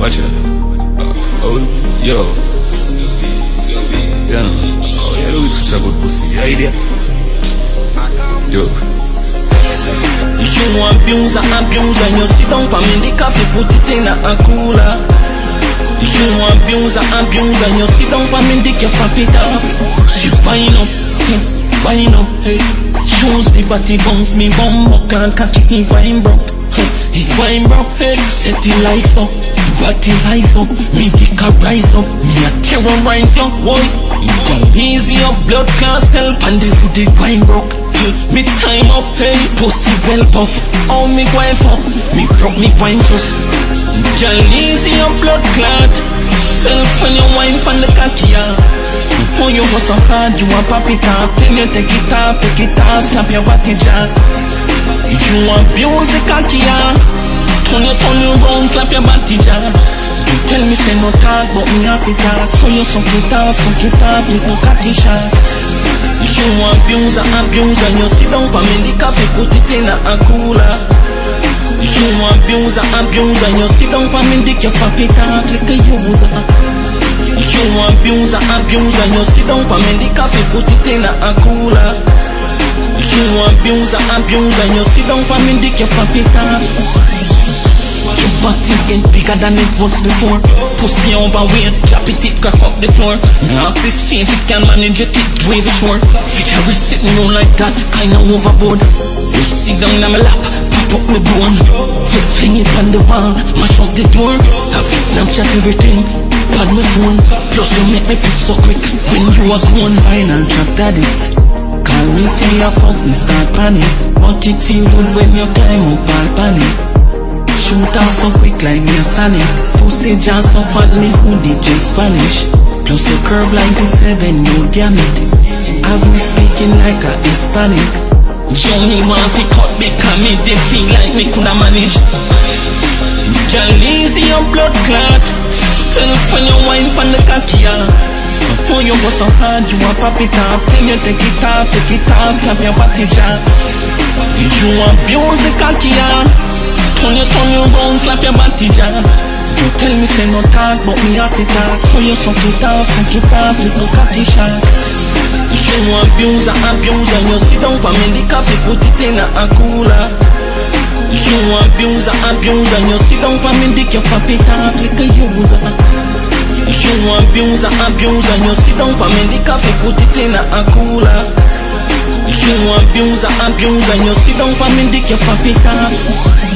Watch it. Oh, yo. Damn. Oh, yeah, look at such a good pussy. You idea? Yo. You abuse and you sit down for me the coffee, put it in a cooler. You abuse and you sit down for me the coffee off. She wine up, hey. Shoes the body bounce me bum buckle, cocky he wine broke. He wine broke, hey. Set the lights up, body rise up, me dick a rise up, me a terrorize up, boy. You go easy up, blood class self, and the wine broke. Me time up, hey, pussy well puff. Oh, me wine fuck, me broke me wine trust. Girl, easy up, blood clot. Self when you wine pan the cocky, yeah. Oh, you go so hard, you want pop it off. Then you take it off, snap your body jack. You abuse the cocky, yeah. Turn you round, slap your body jack. You tell me say no talk, but me have it talk. So you suck it off, little cocky shot. You abuse and you sit down for me the coffee, put it in a cooler. You abuse and you sit down for me the coffee, talk like a user. You abuse and you sit down for me the coffee, put it in a cooler. You abuse and you sit down for me the coffee, talk. Your body get bigger than it was before. Pussy overweight, drop it, crack up the floor. Now to see if it can manage it, wave it short. Feature is sitting round like that, kinda overboard. You sit down on my lap, pop up my bone. Fling it on the wall, mash up the door. Have you Snapchat everything, pad my phone. Plus you make me pick so quick when you are gone. Final track that is. Call me till you fuck me start panic. But it feel good when you climb up all panic. Shoot out so quick like me a Sonic. Pussy just so fat me hoodie just vanish. Plus you curve like the 7, you damn it. Have me speaking like a Hispanic. Johnny want to cut because me they feel like me coulda manage. Girl easy your blood clot. Self when you wine pan the cocky, yeah. Oh, you go so hard, you want pop it off. Then you take it off, slap your body jack. You abuse the cocky, yeah. Turn you round, slap your body jack. You tell me say no talk, but me have to talk. So you suck it off, little cocky shot. You abuse and you sit down for me the coffee, put it in a cooler. You abuse and you sit down for me the coffee, talk like a user. You abuse and you sit down for me the coffee, put it in a cooler. You abuse and you sit down for me the coffee, talk.